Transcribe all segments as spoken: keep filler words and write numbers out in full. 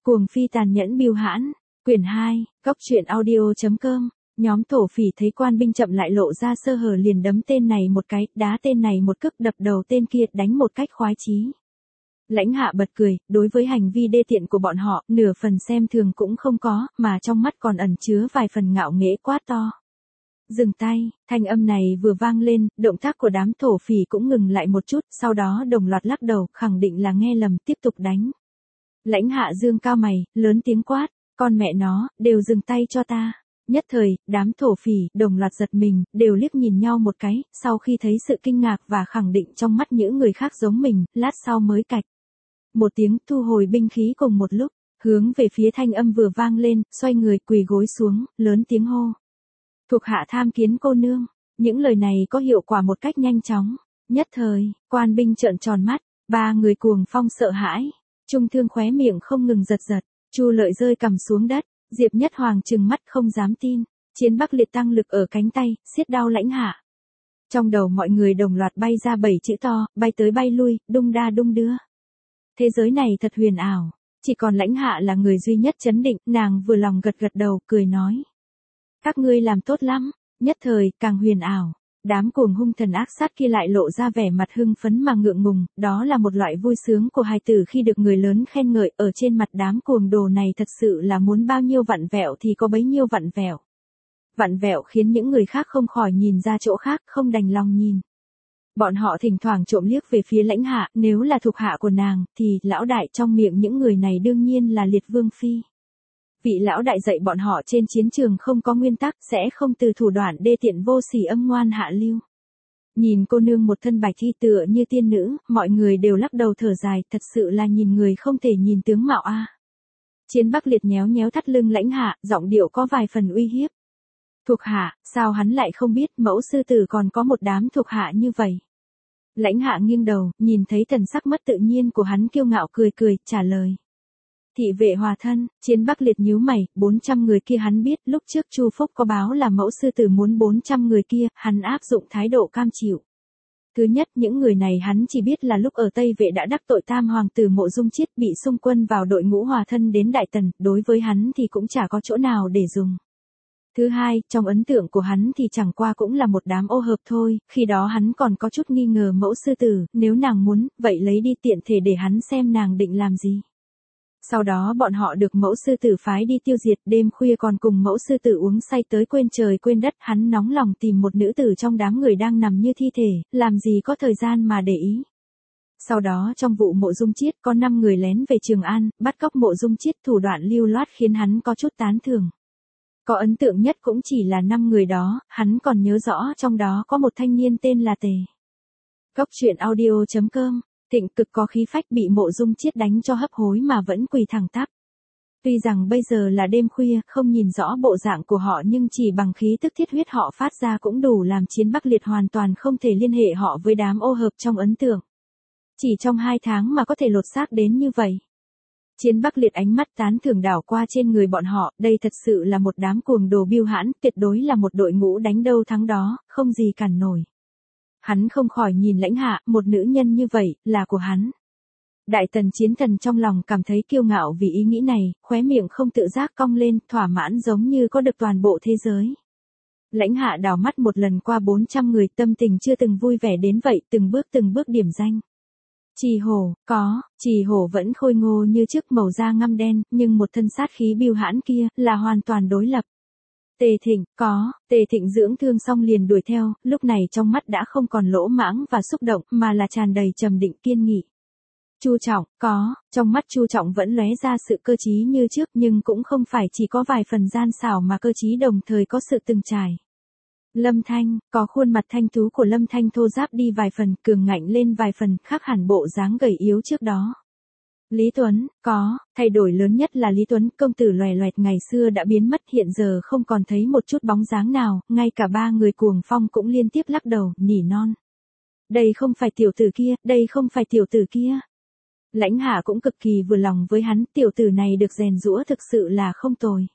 Cuồng phi tàn nhẫn bưu hãn, quyển hai, góc truyện audio.com. Nhóm thổ phỉ thấy quan binh chậm lại lộ ra sơ hở liền đấm tên này một cái, đá tên này một cước, đập đầu tên kia, đánh một cách khoái chí. Lãnh Hạ bật cười, đối với hành vi đê tiện của bọn họ, nửa phần xem thường cũng không có, mà trong mắt còn ẩn chứa vài phần ngạo nghễ quát to. Dừng tay, thanh âm này vừa vang lên, động tác của đám thổ phỉ cũng ngừng lại một chút, sau đó đồng loạt lắc đầu, khẳng định là nghe lầm, tiếp tục đánh. Lãnh Hạ dương cao mày, lớn tiếng quát, con mẹ nó, đều dừng tay cho ta. Nhất thời, đám thổ phỉ, đồng loạt giật mình, đều liếc nhìn nhau một cái, sau khi thấy sự kinh ngạc và khẳng định trong mắt những người khác giống mình, lát sau mới cạch. Một tiếng thu hồi binh khí cùng một lúc, hướng về phía thanh âm vừa vang lên, xoay người quỳ gối xuống, lớn tiếng hô. Thuộc hạ tham kiến cô nương, những lời này có hiệu quả một cách nhanh chóng. Nhất thời, quan binh trợn tròn mắt, ba người cuồng phong sợ hãi, Trung Thương khóe miệng không ngừng giật giật, Chu Lợi rơi cằm xuống đất, Diệp Nhất Hoàng trừng mắt không dám tin, Chiến Bắc Liệt tăng lực ở cánh tay, siết đao Lãnh Hạ. Trong đầu mọi người đồng loạt bay ra bảy chữ to, bay tới bay lui, đung đa đung đưa. Thế giới này thật huyền ảo, chỉ còn Lãnh Hạ là người duy nhất trấn định, nàng vừa lòng gật gật đầu, cười nói. Các ngươi làm tốt lắm, nhất thời, càng huyền ảo. Đám cuồng hung thần ác sát kia lại lộ ra vẻ mặt hưng phấn mà ngượng ngùng, đó là một loại vui sướng của hài tử khi được người lớn khen ngợi, ở trên mặt đám cuồng đồ này thật sự là muốn bao nhiêu vặn vẹo thì có bấy nhiêu vặn vẹo. Vặn vẹo khiến những người khác không khỏi nhìn ra chỗ khác, không đành lòng nhìn. Bọn họ thỉnh thoảng trộm liếc về phía Lãnh Hạ, nếu là thuộc hạ của nàng, thì lão đại trong miệng những người này đương nhiên là Liệt Vương Phi. Vị lão đại dạy bọn họ trên chiến trường không có nguyên tắc, sẽ không từ thủ đoạn đê tiện vô sỉ âm ngoan hạ lưu. Nhìn cô nương một thân bạch thi tựa như tiên nữ, mọi người đều lắc đầu thở dài, thật sự là nhìn người không thể nhìn tướng mạo a. À. Chiến Bắc Liệt nhéo nhéo thắt lưng Lãnh Hạ, giọng điệu có vài phần uy hiếp. Thuộc hạ, sao hắn lại không biết mẫu sư tử còn có một đám thuộc hạ như vậy? Lãnh Hạ nghiêng đầu, nhìn thấy thần sắc mất tự nhiên của hắn kiêu ngạo cười cười, trả lời. Thị vệ hòa thân, Chiến Bắc Liệt nhíu mày, bốn trăm người kia hắn biết, lúc trước Chu Phúc có báo là mẫu sư tử muốn bốn trăm người kia, hắn áp dụng thái độ cam chịu. Thứ nhất, những người này hắn chỉ biết là lúc ở Tây Vệ đã đắc tội tam hoàng tử Mộ Dung Chiết bị xung quân vào đội ngũ hòa thân đến Đại Tần, đối với hắn thì cũng chả có chỗ nào để dùng. Thứ hai, trong ấn tượng của hắn thì chẳng qua cũng là một đám ô hợp thôi, khi đó hắn còn có chút nghi ngờ mẫu sư tử, nếu nàng muốn, vậy lấy đi tiện thể để hắn xem nàng định làm gì. Sau đó bọn họ được mẫu sư tử phái đi tiêu diệt, đêm khuya còn cùng mẫu sư tử uống say tới quên trời quên đất, hắn nóng lòng tìm một nữ tử trong đám người đang nằm như thi thể, làm gì có thời gian mà để ý. Sau đó trong vụ Mộ Dung Chiết có năm người lén về Trường An, bắt cóc Mộ Dung Chiết, thủ đoạn lưu loát khiến hắn có chút tán thưởng. Có ấn tượng nhất cũng chỉ là năm người đó, hắn còn nhớ rõ trong đó có một thanh niên tên là Tề. Góc truyện audio.com. Thịnh cực có khí phách bị Mộ Dung Chiết đánh cho hấp hối mà vẫn quỳ thẳng tắp. Tuy rằng bây giờ là đêm khuya, không nhìn rõ bộ dạng của họ nhưng chỉ bằng khí tức thiết huyết họ phát ra cũng đủ làm Chiến Bắc Liệt hoàn toàn không thể liên hệ họ với đám ô hợp trong ấn tượng. Chỉ trong hai tháng mà có thể lột xác đến như vậy. Chiến Bắc Liệt ánh mắt tán thưởng đảo qua trên người bọn họ, đây thật sự là một đám cuồng đồ bưu hãn, tuyệt đối là một đội ngũ đánh đâu thắng đó, không gì cản nổi. Hắn không khỏi nhìn Lãnh Hạ, một nữ nhân như vậy, là của hắn. Đại Tần Chiến Thần trong lòng cảm thấy kiêu ngạo vì ý nghĩ này, khóe miệng không tự giác cong lên, thỏa mãn giống như có được toàn bộ thế giới. Lãnh Hạ đảo mắt một lần qua bốn trăm người, tâm tình chưa từng vui vẻ đến vậy, từng bước từng bước điểm danh. Trì Hổ, có, Trì Hổ vẫn khôi ngô như trước, màu da ngăm đen, nhưng một thân sát khí bưu hãn kia, là hoàn toàn đối lập. Tề Thịnh, có, Tề Thịnh dưỡng thương xong liền đuổi theo, lúc này trong mắt đã không còn lỗ mãng và xúc động, mà là tràn đầy trầm định kiên nghị. Chu Trọng, có, trong mắt Chu Trọng vẫn lóe ra sự cơ trí như trước, nhưng cũng không phải chỉ có vài phần gian xảo mà cơ trí đồng thời có sự từng trải. Lâm Thanh, có khuôn mặt thanh tú của Lâm Thanh thô ráp đi vài phần, cường ngạnh lên vài phần, khác hẳn bộ dáng gầy yếu trước đó. Lý Tuấn, có, thay đổi lớn nhất là Lý Tuấn, công tử loè loẹt ngày xưa đã biến mất, hiện giờ không còn thấy một chút bóng dáng nào, ngay cả ba người cuồng phong cũng liên tiếp lắc đầu, nỉ non. Đây không phải tiểu tử kia, đây không phải tiểu tử kia. Lãnh Hạ cũng cực kỳ vừa lòng với hắn, tiểu tử này được rèn giũa thực sự là không tồi.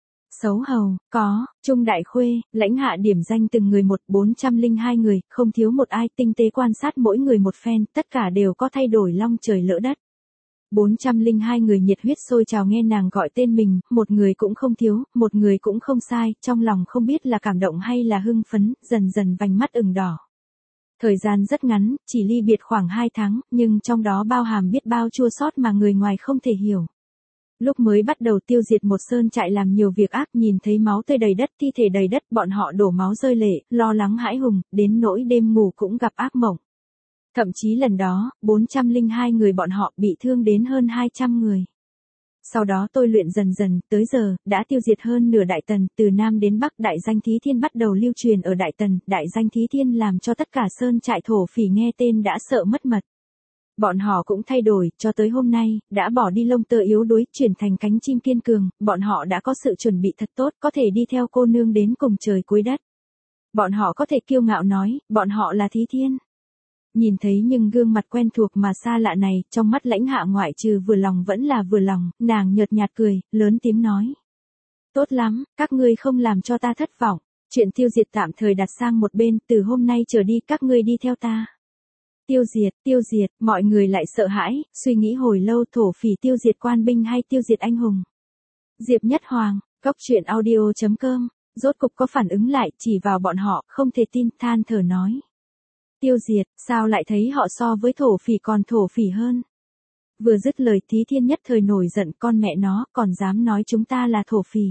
Xấu hầu, có, Trung Đại Khuê, Lãnh Hạ điểm danh từng người một, bốn trăm linh hai người, không thiếu một ai, tinh tế quan sát mỗi người một phen, tất cả đều có thay đổi long trời lỡ đất. bốn trăm lẻ hai người nhiệt huyết sôi trào nghe nàng gọi tên mình, một người cũng không thiếu, một người cũng không sai, trong lòng không biết là cảm động hay là hưng phấn, dần dần vành mắt ửng đỏ. Thời gian rất ngắn, chỉ ly biệt khoảng hai tháng, nhưng trong đó bao hàm biết bao chua xót mà người ngoài không thể hiểu. Lúc mới bắt đầu tiêu diệt một sơn trại làm nhiều việc ác, nhìn thấy máu tươi đầy đất, thi thể đầy đất, bọn họ đổ máu rơi lệ, lo lắng hãi hùng, đến nỗi đêm ngủ cũng gặp ác mộng. Thậm chí lần đó, bốn trăm lẻ hai người bọn họ bị thương đến hơn hai trăm người. Sau đó tôi luyện dần dần, tới giờ, đã tiêu diệt hơn nửa Đại Tần, từ Nam đến Bắc đại danh Thí Thiên bắt đầu lưu truyền ở Đại Tần, đại danh Thí Thiên làm cho tất cả sơn trại thổ phỉ nghe tên đã sợ mất mật. Bọn họ cũng thay đổi, cho tới hôm nay, đã bỏ đi lông tơ yếu đuối, chuyển thành cánh chim kiên cường, bọn họ đã có sự chuẩn bị thật tốt, có thể đi theo cô nương đến cùng trời cuối đất. Bọn họ có thể kiêu ngạo nói, bọn họ là Thí Thiên. Nhìn thấy nhưng gương mặt quen thuộc mà xa lạ này, trong mắt Lãnh Hạ ngoại trừ vừa lòng vẫn là vừa lòng, nàng nhợt nhạt cười, lớn tiếng nói. Tốt lắm, các ngươi không làm cho ta thất vọng, chuyện tiêu diệt tạm thời đặt sang một bên, từ hôm nay trở đi các ngươi đi theo ta. Tiêu diệt, tiêu diệt, mọi người lại sợ hãi, suy nghĩ hồi lâu thổ phỉ tiêu diệt quan binh hay tiêu diệt anh hùng. Diệp Nhất Hoàng, Cốc Truyện Audio chấm com, rốt cục có phản ứng lại, chỉ vào bọn họ, không thể tin, than thở nói. Tiêu diệt, sao lại thấy họ so với thổ phỉ còn thổ phỉ hơn? Vừa dứt lời Thí Thiên nhất thời nổi giận, con mẹ nó, còn dám nói chúng ta là thổ phỉ.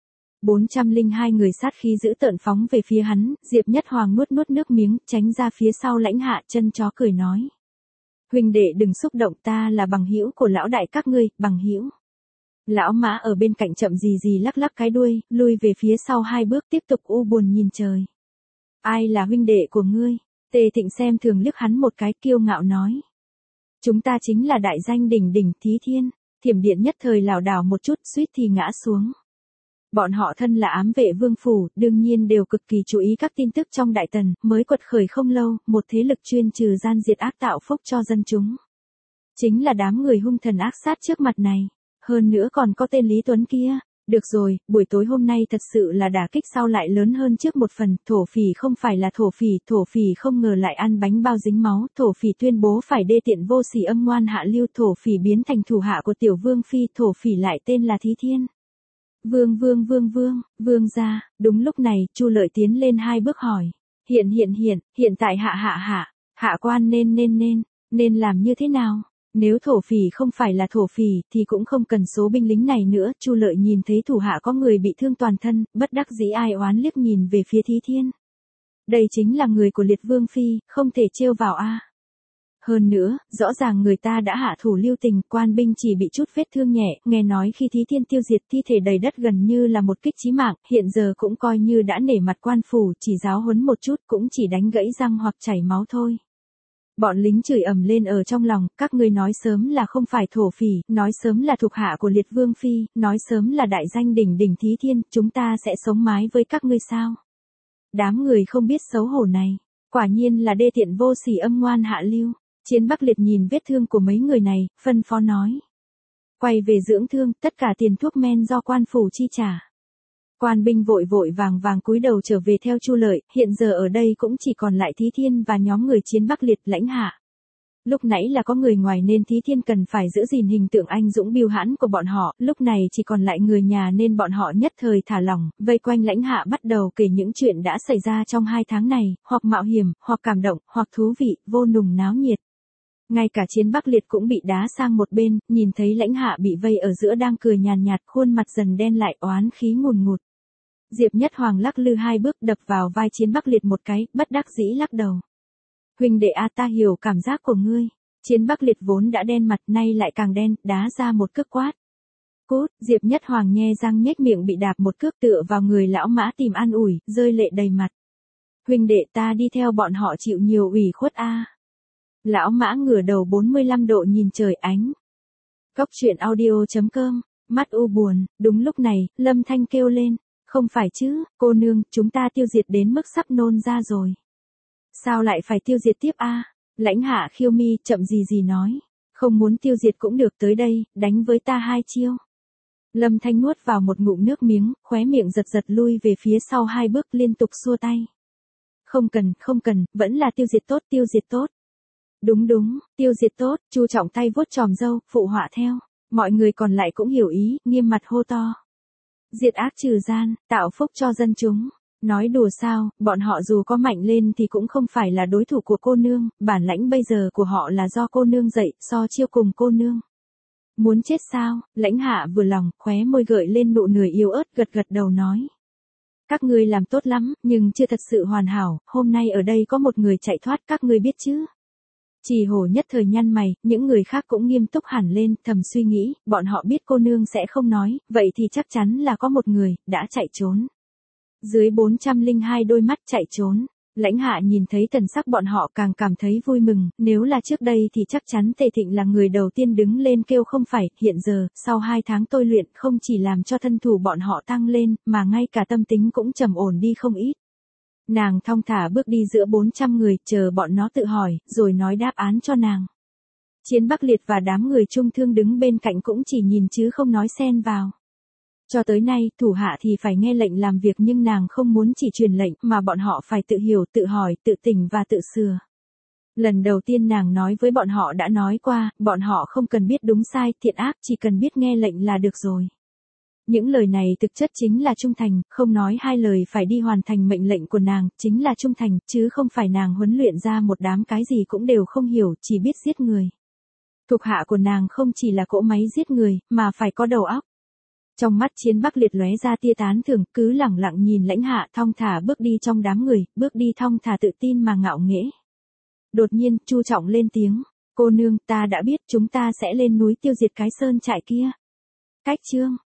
bốn trăm lẻ hai người sát khí giữ tợn phóng về phía hắn, Diệp Nhất Hoàng nuốt nuốt nước miếng, tránh ra phía sau Lãnh Hạ, chân chó cười nói. Huynh đệ đừng xúc động, ta là bằng hữu của lão đại các ngươi, bằng hữu. Lão Mã ở bên cạnh chậm gì gì lắc lắc cái đuôi, lui về phía sau hai bước tiếp tục u buồn nhìn trời. Ai là huynh đệ của ngươi? Tề Thịnh xem thường liếc hắn một cái, kiêu ngạo nói. Chúng ta chính là đại danh đỉnh đỉnh Thí Thiên. Thiểm Điện nhất thời lảo đảo một chút, suýt thì ngã xuống. Bọn họ thân là ám vệ vương phủ, đương nhiên đều cực kỳ chú ý các tin tức trong Đại Tần, mới quật khởi không lâu, một thế lực chuyên trừ gian diệt ác tạo phúc cho dân chúng. Chính là đám người hung thần ác sát trước mặt này. Hơn nữa còn có tên Lý Tuấn kia. Được rồi, buổi tối hôm nay thật sự là đả kích sau lại lớn hơn trước một phần, thổ phỉ không phải là thổ phỉ, thổ phỉ không ngờ lại ăn bánh bao dính máu, thổ phỉ tuyên bố phải đê tiện vô sỉ âm ngoan hạ lưu, thổ phỉ biến thành thủ hạ của tiểu vương phi, thổ phỉ lại tên là Thí Thiên. Vương vương vương vương, vương gia, đúng lúc này, Chu Lợi tiến lên hai bước hỏi. Hiện hiện hiện, hiện tại hạ hạ hạ, hạ quan nên nên nên, nên làm như thế nào? Nếu thổ phỉ không phải là thổ phỉ thì cũng không cần số binh lính này nữa. Chu Lợi nhìn thấy thủ hạ có người bị thương toàn thân, bất đắc dĩ ai oán liếc nhìn về phía Thí Thiên. Đây chính là người của Liệt Vương Phi, không thể trêu vào a. Hơn nữa, rõ ràng người ta đã hạ thủ lưu tình, quan binh chỉ bị chút vết thương nhẹ, nghe nói khi Thí Thiên tiêu diệt thi thể đầy đất gần như là một kích chí mạng, hiện giờ cũng coi như đã nể mặt quan phủ, chỉ giáo huấn một chút cũng chỉ đánh gãy răng hoặc chảy máu thôi. Bọn lính chửi ầm lên ở trong lòng, các ngươi nói sớm là không phải thổ phỉ, nói sớm là thuộc hạ của Liệt Vương Phi, nói sớm là đại danh đỉnh đỉnh Thí Thiên, chúng ta sẽ sống mái với các ngươi sao? Đám người không biết xấu hổ này, quả nhiên là đê tiện vô sỉ âm ngoan hạ lưu. Chiến Bắc Liệt nhìn vết thương của mấy người này, phân phó nói. Quay về dưỡng thương, tất cả tiền thuốc men do quan phủ chi trả. Quan binh vội vội vàng vàng cúi đầu trở về theo Chu Lợi, hiện giờ ở đây cũng chỉ còn lại Thí Thiên và nhóm người Chiến Bắc Liệt, Lãnh Hạ. Lúc nãy là có người ngoài nên Thí Thiên cần phải giữ gìn hình tượng anh dũng biêu hãn của bọn họ, lúc này chỉ còn lại người nhà nên bọn họ nhất thời thả lỏng, vây quanh Lãnh Hạ bắt đầu kể những chuyện đã xảy ra trong hai tháng này, hoặc mạo hiểm, hoặc cảm động, hoặc thú vị, vô nùng náo nhiệt. Ngay cả Chiến Bắc Liệt cũng bị đá sang một bên, nhìn thấy Lãnh Hạ bị vây ở giữa đang cười nhàn nhạt, khuôn mặt dần đen lại, oán khí ngùn ngụt. Diệp Nhất Hoàng lắc lư hai bước đập vào vai Chiến Bắc Liệt một cái, bất đắc dĩ lắc đầu. Huynh đệ a, ta hiểu cảm giác của ngươi. Chiến Bắc Liệt vốn đã đen mặt, nay lại càng đen, đá ra một cước quát. Cút, Diệp Nhất Hoàng nhe răng nhếch miệng bị đạp một cước tựa vào người lão Mã tìm an ủi, rơi lệ đầy mặt. Huynh đệ ta đi theo bọn họ chịu nhiều ủy khuất a. Lão Mã ngửa đầu bốn mươi lăm độ nhìn trời ánh. Cốc Truyện Audio chấm com, mắt u buồn, đúng lúc này, Lâm Thanh kêu lên. Không phải chứ, cô nương, chúng ta tiêu diệt đến mức sắp nôn ra rồi. Sao lại phải tiêu diệt tiếp a? Lãnh Hạ khiêu mi, chậm gì gì nói. Không muốn tiêu diệt cũng được, tới đây, đánh với ta hai chiêu. Lâm Thanh nuốt vào một ngụm nước miếng, khóe miệng giật giật lui về phía sau hai bước liên tục xua tay. Không cần, không cần, vẫn là tiêu diệt tốt, tiêu diệt tốt. Đúng đúng, tiêu diệt tốt, Chu Trọng tay vuốt chòm râu, phụ họa theo. Mọi người còn lại cũng hiểu ý, nghiêm mặt hô to. Diệt ác trừ gian, tạo phúc cho dân chúng. Nói đùa sao, bọn họ dù có mạnh lên thì cũng không phải là đối thủ của cô nương, bản lãnh bây giờ của họ là do cô nương dạy, so chiêu cùng cô nương. Muốn chết sao, Lãnh Hạ vừa lòng, khóe môi gợi lên nụ cười yếu ớt, gật gật đầu nói. Các ngươi làm tốt lắm, nhưng chưa thật sự hoàn hảo, hôm nay ở đây có một người chạy thoát, các ngươi biết chứ? Trì Hổ nhất thời nhăn mày, những người khác cũng nghiêm túc hẳn lên, thầm suy nghĩ, bọn họ biết cô nương sẽ không nói, vậy thì chắc chắn là có một người, đã chạy trốn. Dưới bốn trăm lẻ hai đôi mắt chạy trốn, Lãnh Hạ nhìn thấy thần sắc bọn họ càng cảm thấy vui mừng, nếu là trước đây thì chắc chắn Tề Thịnh là người đầu tiên đứng lên kêu không phải, hiện giờ, sau hai tháng tôi luyện không chỉ làm cho thân thủ bọn họ tăng lên, mà ngay cả tâm tính cũng trầm ổn đi không ít. Nàng thong thả bước đi giữa bốn trăm người, chờ bọn nó tự hỏi, rồi nói đáp án cho nàng. Chiến Bắc Liệt và đám người trung thương đứng bên cạnh cũng chỉ nhìn chứ không nói xen vào. Cho tới nay, thủ hạ thì phải nghe lệnh làm việc nhưng nàng không muốn chỉ truyền lệnh mà bọn họ phải tự hiểu, tự hỏi, tự tỉnh và tự sửa. Lần đầu tiên nàng nói với bọn họ đã nói qua, bọn họ không cần biết đúng sai, thiện ác, chỉ cần biết nghe lệnh là được rồi. Những lời này thực chất chính là trung thành, không nói hai lời phải đi hoàn thành mệnh lệnh của nàng, chính là trung thành, chứ không phải nàng huấn luyện ra một đám cái gì cũng đều không hiểu, chỉ biết giết người. Thuộc hạ của nàng không chỉ là cỗ máy giết người, mà phải có đầu óc. Trong mắt Chiến Bắc Liệt lóe ra tia tán thưởng, cứ lẳng lặng nhìn Lãnh Hạ thong thả bước đi trong đám người, bước đi thong thả tự tin mà ngạo nghễ. Đột nhiên, Chu Trọng lên tiếng, cô nương, ta đã biết chúng ta sẽ lên núi tiêu diệt cái sơn trại kia. Cách chương